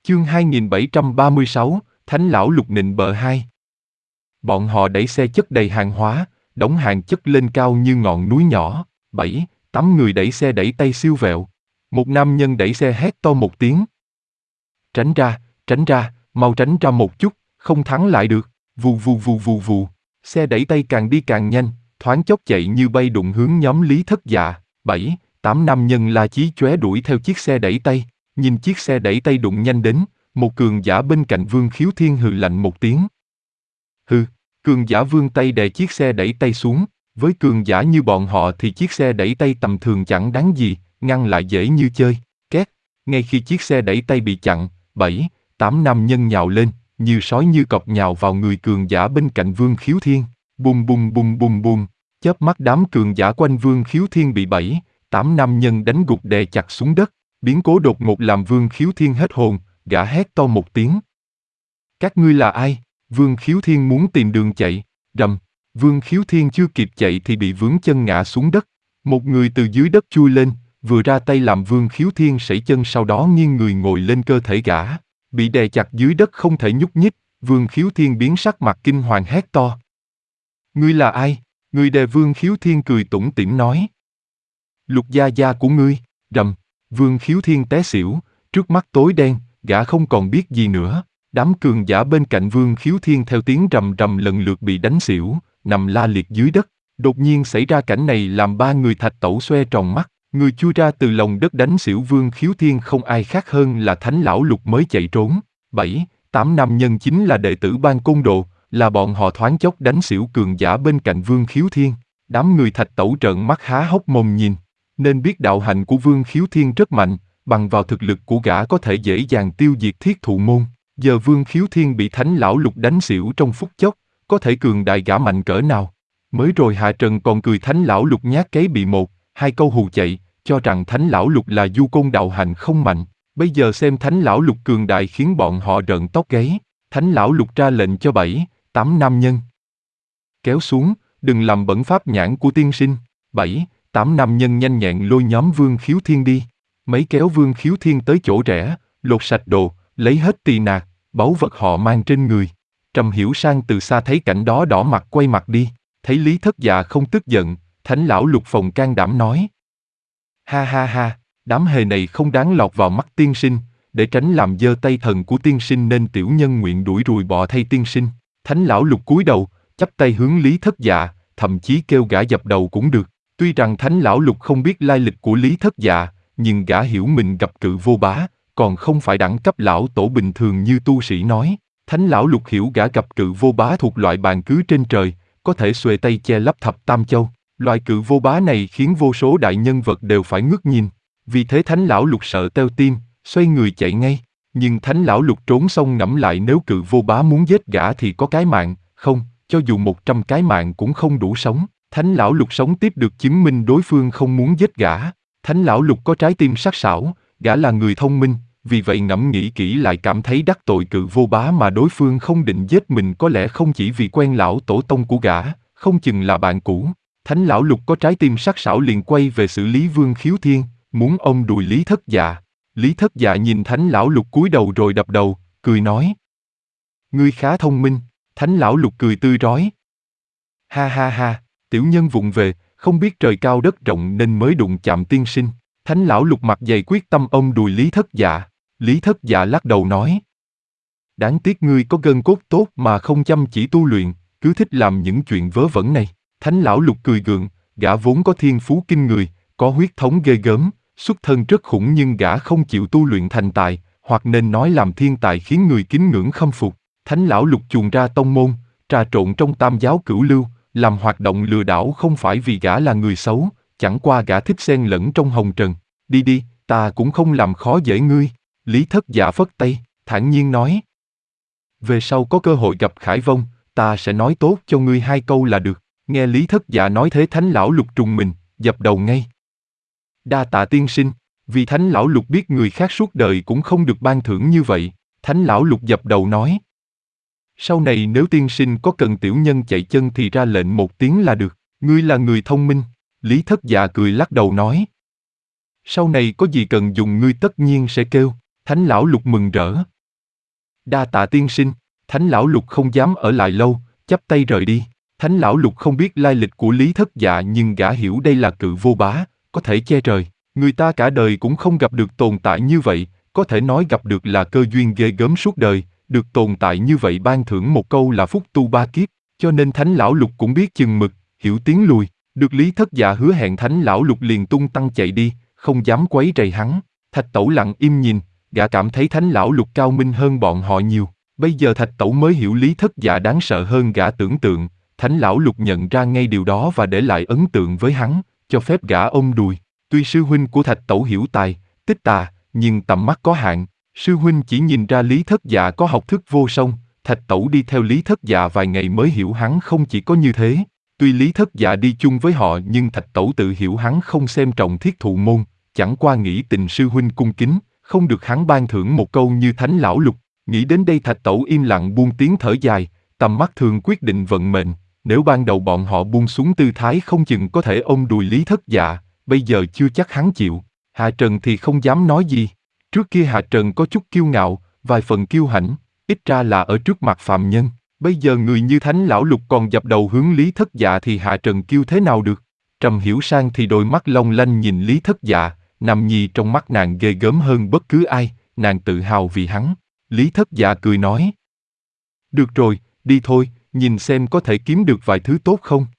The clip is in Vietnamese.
Chương 2736, Thánh lão lục nịnh bợ 2. Bọn họ đẩy xe chất đầy hàng hóa, đống hàng chất lên cao như ngọn núi nhỏ. 7, 8 người đẩy xe đẩy tay siêu vẹo. Một nam nhân đẩy xe hét to một tiếng. Tránh ra, mau tránh ra một chút, không thắng lại được. Vù vù vù vù vù. Xe đẩy tay càng đi càng nhanh, thoáng chốc chạy như bay đụng hướng nhóm Lý Thất Dạ. 7, 8 nam nhân la chí chóe đuổi theo chiếc xe đẩy tay. Nhìn chiếc xe đẩy tay đụng nhanh đến, một cường giả bên cạnh Vương Khiếu Thiên hừ lạnh một tiếng. Hừ, cường giả vươn tay đè chiếc xe đẩy tay xuống, với cường giả như bọn họ thì chiếc xe đẩy tay tầm thường chẳng đáng gì, ngăn lại dễ như chơi. Két, ngay khi chiếc xe đẩy tay bị chặn, 7, 8 nam nhân nhào lên, như sói như cọp nhào vào người cường giả bên cạnh Vương Khiếu Thiên. Bùm bùm bùm bùm bùm, chớp mắt đám cường giả quanh Vương Khiếu Thiên bị 7, 8 nam nhân đánh gục đè chặt xuống đất. Biến cố đột ngột làm Vương Khiếu Thiên hết hồn, gã hét to một tiếng. Các ngươi là ai? Vương Khiếu Thiên muốn tìm đường chạy. Rầm, Vương Khiếu Thiên chưa kịp chạy thì bị vướng chân ngã xuống đất. Một người từ dưới đất chui lên, vừa ra tay làm Vương Khiếu Thiên sẩy chân, sau đó nghiêng người ngồi lên cơ thể gã. Bị đè chặt dưới đất không thể nhúc nhích, Vương Khiếu Thiên biến sắc mặt kinh hoàng hét to. Ngươi là ai? Người đè Vương Khiếu Thiên cười tủm tỉm nói. Lục gia gia của ngươi. Rầm, Vương Khiếu Thiên té xỉu, trước mắt tối đen, gã không còn biết gì nữa. Đám cường giả bên cạnh Vương Khiếu Thiên theo tiếng rầm rầm lần lượt bị đánh xỉu, nằm la liệt dưới đất. Đột nhiên xảy ra cảnh này làm ba người Thạch Tẩu xoe tròn mắt. Người chui ra từ lòng đất đánh xỉu Vương Khiếu Thiên không ai khác hơn là Thánh lão lục mới chạy trốn. 7, 8 nam nhân chính là đệ tử Ban Côn Đồ, là bọn họ thoáng chốc đánh xỉu cường giả bên cạnh Vương Khiếu Thiên. Đám người Thạch Tẩu trợn mắt há hốc mồm nhìn, nên biết đạo hạnh của Vương Khiếu Thiên rất mạnh, bằng vào thực lực của gã có thể dễ dàng tiêu diệt Thiết Thụ môn. Giờ Vương Khiếu Thiên bị Thánh lão lục đánh xỉu trong phút chốc, có thể cường đại gã mạnh cỡ nào. Mới rồi Hạ Trần còn cười Thánh lão lục nhát cái bị 1, 2 câu hù chạy, cho rằng Thánh lão lục là du côn đạo hạnh không mạnh. Bây giờ xem Thánh lão lục cường đại khiến bọn họ rợn tóc gáy. Thánh lão lục ra lệnh cho 7, 8 nam nhân kéo xuống, đừng làm bẩn pháp nhãn của tiên sinh. 7, 8 nam nhân nhanh nhẹn lôi nhóm Vương Khiếu Thiên đi. Mấy kéo Vương Khiếu Thiên tới chỗ rẽ, lột sạch đồ, lấy hết tỳ nạc, báu vật họ mang trên người. Trầm Hiểu Sang từ xa thấy cảnh đó đỏ mặt quay mặt đi. Thấy Lý Thất Dạ không tức giận, Thánh lão lục phòng can đảm nói. Ha ha ha, đám hề này không đáng lọt vào mắt tiên sinh, để tránh làm dơ tay thần của tiên sinh nên tiểu nhân nguyện đuổi ruồi bọ thay tiên sinh. Thánh lão lục cúi đầu, chắp tay hướng Lý Thất Dạ, thậm chí kêu gã dập đầu cũng được. Tuy rằng Thánh lão lục không biết lai lịch của Lý Thất Dạ, nhưng gã hiểu mình gặp Cự Vô Bá, còn không phải đẳng cấp lão tổ bình thường như tu sĩ nói. Thánh lão lục hiểu gã gặp Cự Vô Bá thuộc loại bàn cứ trên trời, có thể xuề tay che lấp thập tam châu. Loại Cự Vô Bá này khiến vô số đại nhân vật đều phải ngước nhìn. Vì thế Thánh lão lục sợ teo tim, xoay người chạy ngay. Nhưng Thánh lão lục trốn xong ngẫm lại, nếu Cự Vô Bá muốn giết gã thì có cái mạng, không, cho dù 100 cái mạng cũng không đủ sống. Thánh lão lục sống tiếp được chứng minh đối phương không muốn giết gã. Thánh lão lục có trái tim sắc sảo, gã là người thông minh, vì vậy ngẫm nghĩ kỹ lại cảm thấy đắc tội Cự Vô Bá mà đối phương không định giết mình có lẽ không chỉ vì quen lão tổ tông của gã, không chừng là bạn cũ. Thánh lão lục có trái tim sắc sảo liền quay về xử lý Vương Khiếu Thiên, muốn ôm đùi Lý Thất Dạ. Lý Thất Dạ nhìn Thánh lão lục cúi đầu rồi đập đầu, cười nói. Ngươi khá thông minh. Thánh lão lục cười tươi rói. Ha ha ha, tiểu nhân vụng về, không biết trời cao đất rộng nên mới đụng chạm tiên sinh. Thánh lão lục mặt dày quyết tâm ôm đùi Lý Thất Dạ. Lý Thất Dạ lắc đầu nói. Đáng tiếc ngươi có gân cốt tốt mà không chăm chỉ tu luyện, cứ thích làm những chuyện vớ vẩn này. Thánh lão lục cười gượng, gã vốn có thiên phú kinh người, có huyết thống ghê gớm, xuất thân rất khủng nhưng gã không chịu tu luyện thành tài, hoặc nên nói làm thiên tài khiến người kính ngưỡng khâm phục. Thánh lão lục chuồn ra tông môn, trà trộn trong tam giáo cửu lưu, làm hoạt động lừa đảo không phải vì gã là người xấu, chẳng qua gã thích xen lẫn trong hồng trần. Đi đi, ta cũng không làm khó dễ ngươi. Lý Thất Dạ phất tay, thản nhiên nói. Về sau có cơ hội gặp Khải Vong, ta sẽ nói tốt cho ngươi 2 câu là được. Nghe Lý Thất Dạ nói thế Thánh lão lục trùng mình, dập đầu ngay. Đa tạ tiên sinh, vì Thánh lão lục biết người khác suốt đời cũng không được ban thưởng như vậy. Thánh lão lục dập đầu nói. Sau này nếu tiên sinh có cần tiểu nhân chạy chân thì ra lệnh một tiếng là được. Ngươi là người thông minh. Lý Thất Dạ cười lắc đầu nói. Sau này có gì cần dùng ngươi tất nhiên sẽ kêu. Thánh lão lục mừng rỡ. Đa tạ tiên sinh. Thánh lão Lục không dám ở lại lâu, chắp tay rời đi. Thánh lão Lục không biết lai lịch của Lý Thất Dạ nhưng gã hiểu đây là cự vô bá, có thể che trời. Người ta cả đời cũng không gặp được tồn tại như vậy, có thể nói gặp được là cơ duyên ghê gớm suốt đời, được tồn tại như vậy ban thưởng một câu là phúc tu ba kiếp, cho nên Thánh lão Lục cũng biết chừng mực, hiểu tiến lùi. Được Lý Thất Dạ hứa hẹn, Thánh lão Lục liền tung tăng chạy đi, không dám quấy rầy hắn. Thạch Tẩu lặng im nhìn, gã cảm thấy Thánh lão Lục cao minh hơn bọn họ nhiều. Bây giờ Thạch Tẩu mới hiểu Lý Thất Dạ đáng sợ hơn gã tưởng tượng. Thánh lão Lục nhận ra ngay điều đó và để lại ấn tượng với hắn, cho phép gã ôm đùi. Tuy sư huynh của Thạch Tẩu hiểu tài, tích tà, nhưng tầm mắt có hạn. Sư huynh chỉ nhìn ra Lý Thất Dạ có học thức vô song. Thạch Tẩu đi theo Lý Thất Dạ vài ngày mới hiểu hắn không chỉ có như thế. Tuy Lý Thất Dạ đi chung với họ nhưng Thạch Tẩu tự hiểu hắn không xem trọng thiết thụ môn, chẳng qua nghĩ tình sư huynh cung kính, không được hắn ban thưởng một câu như Thánh lão Lục. Nghĩ đến đây Thạch Tẩu im lặng buông tiếng thở dài, tầm mắt thường quyết định vận mệnh. Nếu ban đầu bọn họ buông xuống tư thái không chừng có thể ôm đùi Lý Thất Dạ, bây giờ chưa chắc hắn chịu. Hạ Trần thì không dám nói gì. Trước kia Hạ Trần có chút kiêu ngạo, vài phần kiêu hãnh, ít ra là ở trước mặt phàm nhân. Bây giờ người như Thánh lão Lục còn dập đầu hướng Lý Thất Dạ thì Hạ Trần kiêu thế nào được? Trầm Hiểu Sang thì đôi mắt long lanh nhìn Lý Thất Dạ, Nam nhi trong mắt nàng ghê gớm hơn bất cứ ai, nàng tự hào vì hắn. Lý Thất Dạ cười nói: được rồi, đi thôi, nhìn xem có thể kiếm được vài thứ tốt không.